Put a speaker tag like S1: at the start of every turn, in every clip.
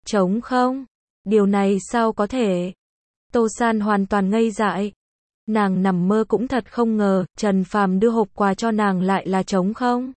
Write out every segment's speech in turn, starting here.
S1: Trống không? Điều này sao có thể? Tô San hoàn toàn ngây dại. Nàng nằm mơ cũng thật không ngờ, Trần Phàm đưa hộp quà cho nàng lại là trống không.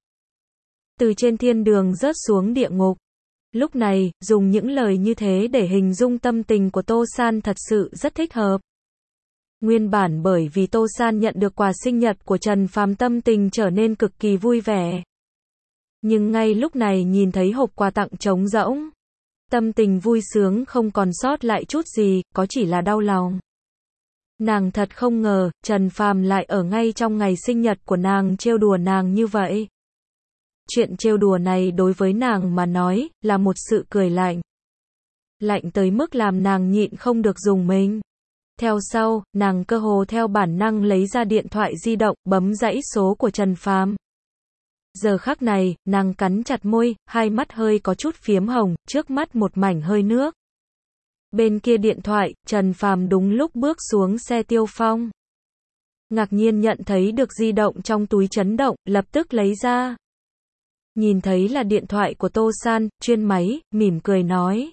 S1: Từ trên thiên đường rớt xuống địa ngục. Lúc này, dùng những lời như thế để hình dung tâm tình của Tô San thật sự rất thích hợp. Nguyên bản bởi vì Tô San nhận được quà sinh nhật của Trần Phàm tâm tình trở nên cực kỳ vui vẻ. Nhưng ngay lúc này nhìn thấy hộp quà tặng trống rỗng. Tâm tình vui sướng không còn sót lại chút gì, có chỉ là đau lòng. Nàng thật không ngờ, Trần Phàm lại ở ngay trong ngày sinh nhật của nàng trêu đùa nàng như vậy. Chuyện trêu đùa này đối với nàng mà nói, là một sự cười lạnh. Lạnh tới mức làm nàng nhịn không được rùng mình. Theo sau, nàng cơ hồ theo bản năng lấy ra điện thoại di động, bấm dãy số của Trần Phàm. Giờ khắc này, nàng cắn chặt môi, hai mắt hơi có chút phiếm hồng, trước mắt một mảnh hơi nước. Bên kia điện thoại, Trần Phàm đúng lúc bước xuống xe Tiêu Phong. Ngạc nhiên nhận thấy được di động trong túi chấn động, lập tức lấy ra. Nhìn thấy là điện thoại của Tô San, chuyên máy, mỉm cười nói.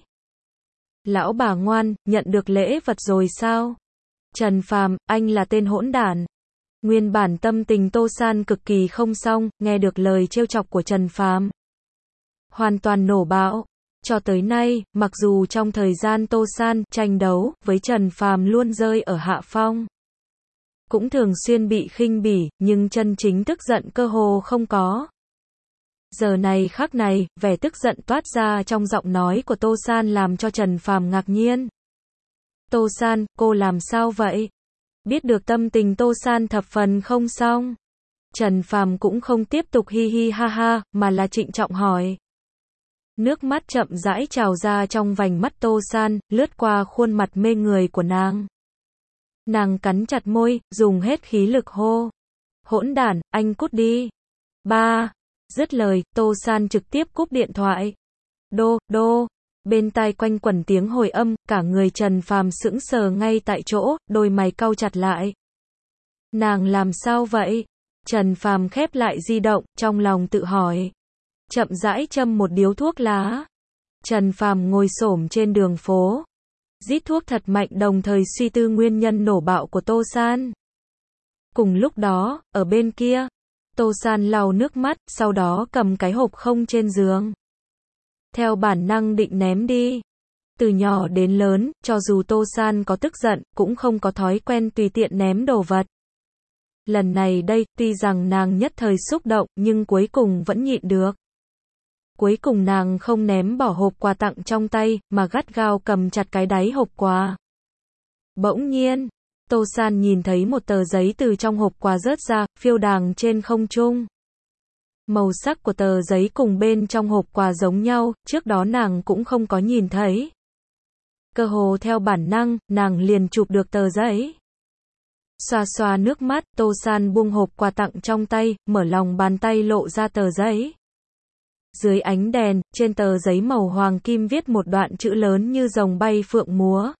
S1: Lão bà ngoan, nhận được lễ vật rồi sao? Trần Phàm, anh là tên hỗn đản. Nguyên bản tâm tình Tô San cực kỳ không xong, nghe được lời trêu chọc của Trần Phàm. Hoàn toàn nổ bão. Cho tới nay, mặc dù trong thời gian Tô San tranh đấu với Trần Phàm luôn rơi ở hạ phong. Cũng thường xuyên bị khinh bỉ, nhưng chân chính tức giận cơ hồ không có. Giờ này khắc này, vẻ tức giận toát ra trong giọng nói của Tô San làm cho Trần Phàm ngạc nhiên. Tô San, cô làm sao vậy? Biết được tâm tình Tô San thập phần không xong. Trần Phàm cũng không tiếp tục hi hi ha ha, mà là trịnh trọng hỏi. Nước mắt chậm rãi trào ra trong vành mắt Tô San, lướt qua khuôn mặt mê người của nàng. Nàng cắn chặt môi, dùng hết khí lực hô. Hỗn đản, anh cút đi. Ba. Dứt lời, Tô San trực tiếp cúp điện thoại. Đô, đô. Bên tai quanh quẩn tiếng hồi âm, cả người Trần Phàm sững sờ ngay tại chỗ, đôi mày cau chặt lại. Nàng làm sao vậy? Trần Phàm khép lại di động, trong lòng tự hỏi. Chậm rãi châm một điếu thuốc lá. Trần Phàm ngồi xổm trên đường phố. Rít thuốc thật mạnh đồng thời suy tư nguyên nhân nổ bạo của Tô San. Cùng lúc đó, ở bên kia, Tô San lau nước mắt, sau đó cầm cái hộp không trên giường. Theo bản năng định ném đi. Từ nhỏ đến lớn, cho dù Tô San có tức giận, cũng không có thói quen tùy tiện ném đồ vật. Lần này đây, tuy rằng nàng nhất thời xúc động, nhưng cuối cùng vẫn nhịn được. Cuối cùng nàng không ném bỏ hộp quà tặng trong tay, mà gắt gao cầm chặt cái đáy hộp quà. Bỗng nhiên, Tô San nhìn thấy một tờ giấy từ trong hộp quà rớt ra, phiêu đàng trên không trung. Màu sắc của tờ giấy cùng bên trong hộp quà giống nhau, trước đó nàng cũng không có nhìn thấy. Cơ hồ theo bản năng, nàng liền chụp được tờ giấy. Xoa xoa nước mắt, Tô San buông hộp quà tặng trong tay, mở lòng bàn tay lộ ra tờ giấy. Dưới ánh đèn, trên tờ giấy màu hoàng kim viết một đoạn chữ lớn như rồng bay phượng múa.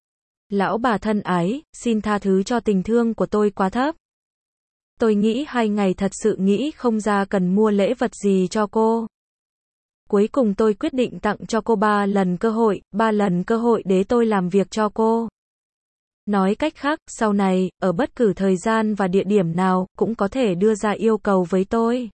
S1: Lão bà thân ái, xin tha thứ cho tình thương của tôi quá thấp. Tôi nghĩ 2 ngày thật sự nghĩ không ra cần mua lễ vật gì cho cô. Cuối cùng tôi quyết định tặng cho cô 3 lần cơ hội để tôi làm việc cho cô. Nói cách khác, sau này, ở bất cứ thời gian và địa điểm nào, cũng có thể đưa ra yêu cầu với tôi.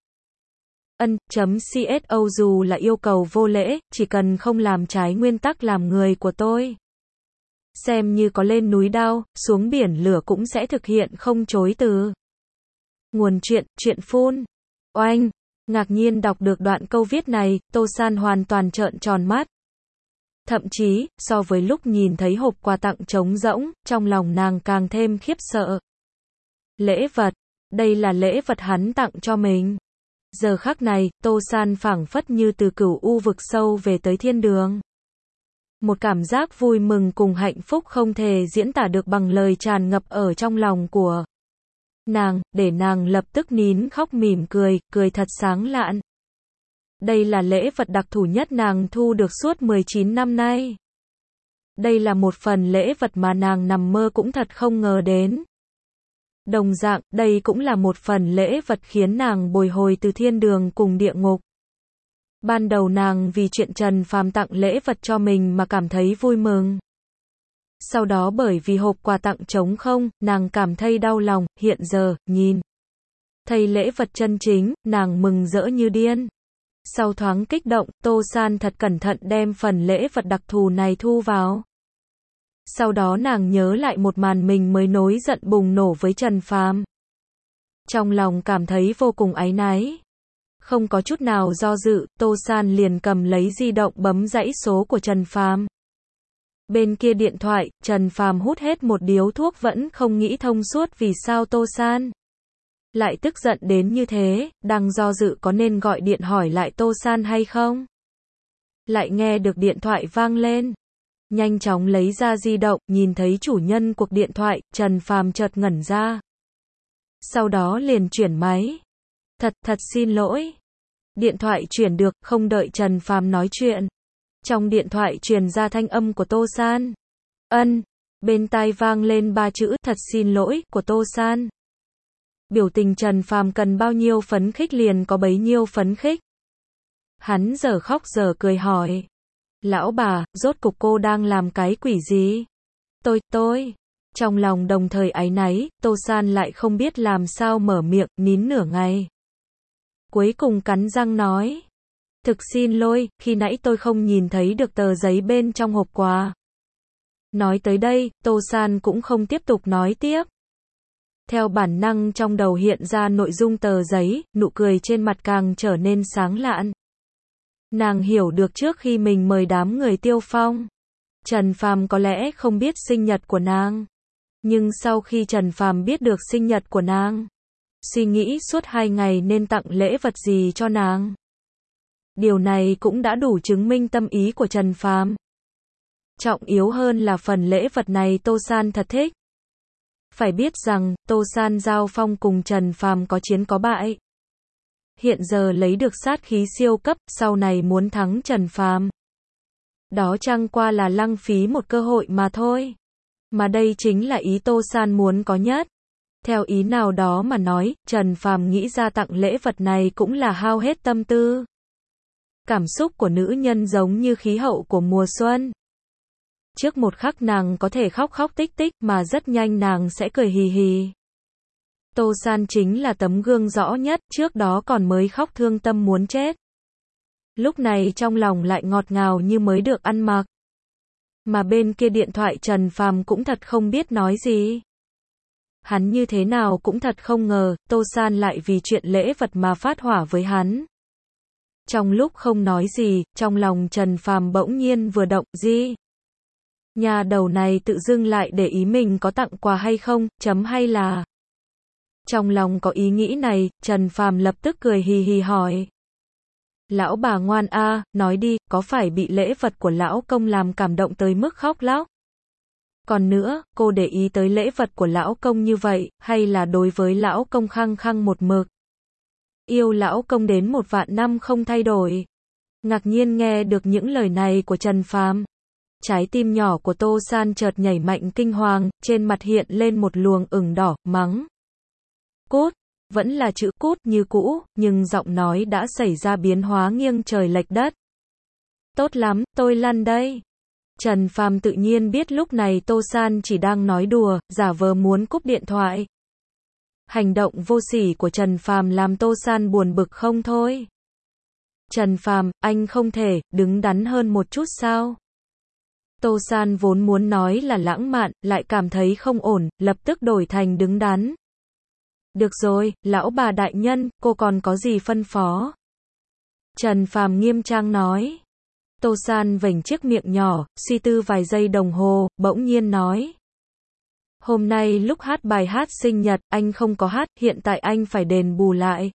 S1: CSO dù là yêu cầu vô lễ, chỉ cần không làm trái nguyên tắc làm người của tôi. Xem như có lên núi đao, xuống biển lửa cũng sẽ thực hiện không chối từ. Nguồn chuyện phun. Oanh. Ngạc nhiên đọc được đoạn câu viết này, Tô San hoàn toàn trợn tròn mắt. Thậm chí, so với lúc nhìn thấy hộp quà tặng trống rỗng, trong lòng nàng càng thêm khiếp sợ. Lễ vật. Đây là lễ vật hắn tặng cho mình. Giờ khắc này, Tô San phảng phất như từ cửu u vực sâu về tới thiên đường. Một cảm giác vui mừng cùng hạnh phúc không thể diễn tả được bằng lời tràn ngập ở trong lòng của nàng, để nàng lập tức nín khóc mỉm cười, cười thật sáng lạn. Đây là lễ vật đặc thù nhất nàng thu được suốt 19 năm nay. Đây là một phần lễ vật mà nàng nằm mơ cũng thật không ngờ đến. Đồng dạng, đây cũng là một phần lễ vật khiến nàng bồi hồi từ thiên đường cùng địa ngục. Ban đầu nàng vì chuyện Trần Phàm tặng lễ vật cho mình mà cảm thấy vui mừng. Sau đó bởi vì hộp quà tặng trống không, nàng cảm thấy đau lòng, hiện giờ, nhìn thấy lễ vật chân chính, nàng mừng rỡ như điên. Sau thoáng kích động, Tô San thật cẩn thận đem phần lễ vật đặc thù này thu vào. Sau đó nàng nhớ lại một màn mình mới nổi giận bùng nổ với Trần Phàm. Trong lòng cảm thấy vô cùng áy náy. Không có chút nào do dự, Tô San liền cầm lấy di động bấm dãy số của Trần Phàm. Bên kia điện thoại, Trần Phàm hút hết một điếu thuốc vẫn không nghĩ thông suốt vì sao Tô San lại tức giận đến như thế, đang do dự có nên gọi điện hỏi lại Tô San hay không. Lại nghe được điện thoại vang lên. Nhanh chóng lấy ra di động, nhìn thấy chủ nhân cuộc điện thoại, Trần Phàm chợt ngẩn ra. Sau đó liền chuyển máy. Thật xin lỗi. Điện thoại chuyển được, không đợi Trần Phàm nói chuyện. Trong điện thoại truyền ra thanh âm của Tô San. Bên tai vang lên 3 chữ thật xin lỗi của Tô San. Biểu tình Trần Phàm cần bao nhiêu phấn khích liền có bấy nhiêu phấn khích. Hắn giờ khóc giờ cười hỏi. Lão bà, rốt cục cô đang làm cái quỷ gì? Tôi. Trong lòng đồng thời áy náy, Tô San lại không biết làm sao mở miệng, nín nửa ngày. Cuối cùng cắn răng nói. Thực xin lỗi, khi nãy tôi không nhìn thấy được tờ giấy bên trong hộp quà. Nói tới đây, Tô San cũng không tiếp tục nói tiếp. Theo bản năng trong đầu hiện ra nội dung tờ giấy, nụ cười trên mặt càng trở nên sáng lạn. Nàng hiểu được trước khi mình mời đám người Tiêu Phong, Trần Phàm có lẽ không biết sinh nhật của nàng. Nhưng sau khi Trần Phàm biết được sinh nhật của nàng, suy nghĩ suốt 2 ngày nên tặng lễ vật gì cho nàng. Điều này cũng đã đủ chứng minh tâm ý của Trần Phàm. Trọng yếu hơn là phần lễ vật này Tô San thật thích. Phải biết rằng, Tô San giao phong cùng Trần Phàm có chiến có bại. Hiện giờ lấy được sát khí siêu cấp, sau này muốn thắng Trần Phàm. Đó chẳng qua là lăng phí một cơ hội mà thôi. Mà đây chính là ý Tô San muốn có nhất. Theo ý nào đó mà nói, Trần Phàm nghĩ ra tặng lễ vật này cũng là hao hết tâm tư. Cảm xúc của nữ nhân giống như khí hậu của mùa xuân. Trước một khắc nàng có thể khóc tích tích mà rất nhanh nàng sẽ cười hì hì. Tô San chính là tấm gương rõ nhất, trước đó còn mới khóc thương tâm muốn chết. Lúc này trong lòng lại ngọt ngào như mới được ăn mặc. Mà bên kia điện thoại Trần Phàm cũng thật không biết nói gì. Hắn như thế nào cũng thật không ngờ, Tô San lại vì chuyện lễ vật mà phát hỏa với hắn. Trong lúc không nói gì, trong lòng Trần Phàm bỗng nhiên vừa động, gì? Nhà đầu này tự dưng lại để ý mình có tặng quà hay không, hay là... Trong lòng có ý nghĩ này, Trần Phàm lập tức cười hì hì hỏi. Lão bà ngoan a, nói đi, có phải bị lễ vật của lão công làm cảm động tới mức khóc lóc? Còn nữa, cô để ý tới lễ vật của lão công như vậy, hay là đối với lão công khăng khăng một mực? Yêu lão công đến 1 vạn năm không thay đổi. Ngạc nhiên nghe được những lời này của Trần Phàm. Trái tim nhỏ của Tô San chợt nhảy mạnh kinh hoàng, trên mặt hiện lên một luồng ửng đỏ, mắng. Cút, vẫn là chữ cút như cũ, nhưng giọng nói đã xảy ra biến hóa nghiêng trời lệch đất. Tốt lắm, tôi lăn đây. Trần Phàm tự nhiên biết lúc này Tô San chỉ đang nói đùa, giả vờ muốn cúp điện thoại. Hành động vô sỉ của Trần Phàm làm Tô San buồn bực không thôi. Trần Phàm, anh không thể đứng đắn hơn một chút sao? Tô San vốn muốn nói là lãng mạn, lại cảm thấy không ổn, lập tức đổi thành đứng đắn. Được rồi, lão bà đại nhân, cô còn có gì phân phó? Trần Phàm nghiêm trang nói. Tô San vểnh chiếc miệng nhỏ, suy tư vài giây đồng hồ, bỗng nhiên nói. Hôm nay lúc hát bài hát sinh nhật, anh không có hát, hiện tại anh phải đền bù lại.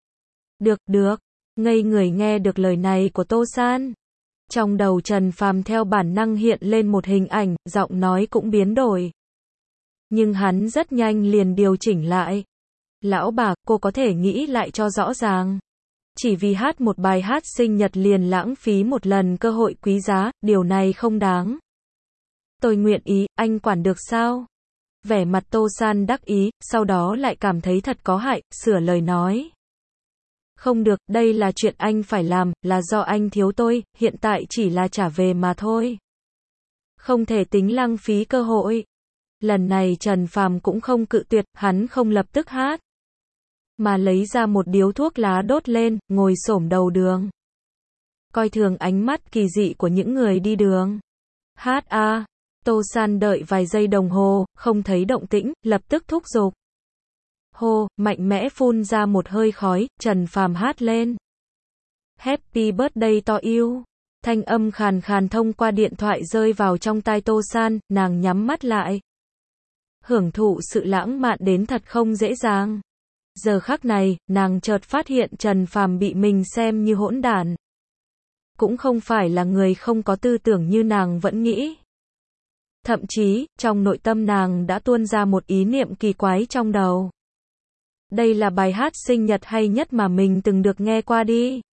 S1: Được. Ngây người nghe được lời này của Tô San. Trong đầu Trần Phàm theo bản năng hiện lên một hình ảnh, giọng nói cũng biến đổi. Nhưng hắn rất nhanh liền điều chỉnh lại. Lão bà, cô có thể nghĩ lại cho rõ ràng. Chỉ vì hát một bài hát sinh nhật liền lãng phí một lần cơ hội quý giá, điều này không đáng. Tôi nguyện ý, anh quản được sao? Vẻ mặt Tô San đắc ý, sau đó lại cảm thấy thật có hại, sửa lời nói. Không được, đây là chuyện anh phải làm, là do anh thiếu tôi, hiện tại chỉ là trả về mà thôi. Không thể tính lãng phí cơ hội. Lần này Trần Phàm cũng không cự tuyệt, hắn không lập tức hát, mà lấy ra một điếu thuốc lá đốt lên, ngồi xổm đầu đường. Coi thường ánh mắt kỳ dị của những người đi đường. Hát a. Tô San đợi vài giây đồng hồ, không thấy động tĩnh, lập tức thúc giục. Hô, mạnh mẽ phun ra một hơi khói, Trần Phàm hát lên. Happy birthday to you. Thanh âm khàn khàn thông qua điện thoại rơi vào trong tai Tô San, nàng nhắm mắt lại. Hưởng thụ sự lãng mạn đến thật không dễ dàng. Giờ khắc này, nàng chợt phát hiện Trần Phàm bị mình xem như hỗn đản. Cũng không phải là người không có tư tưởng như nàng vẫn nghĩ. Thậm chí, trong nội tâm nàng đã tuôn ra một ý niệm kỳ quái trong đầu. Đây là bài hát sinh nhật hay nhất mà mình từng được nghe qua đi.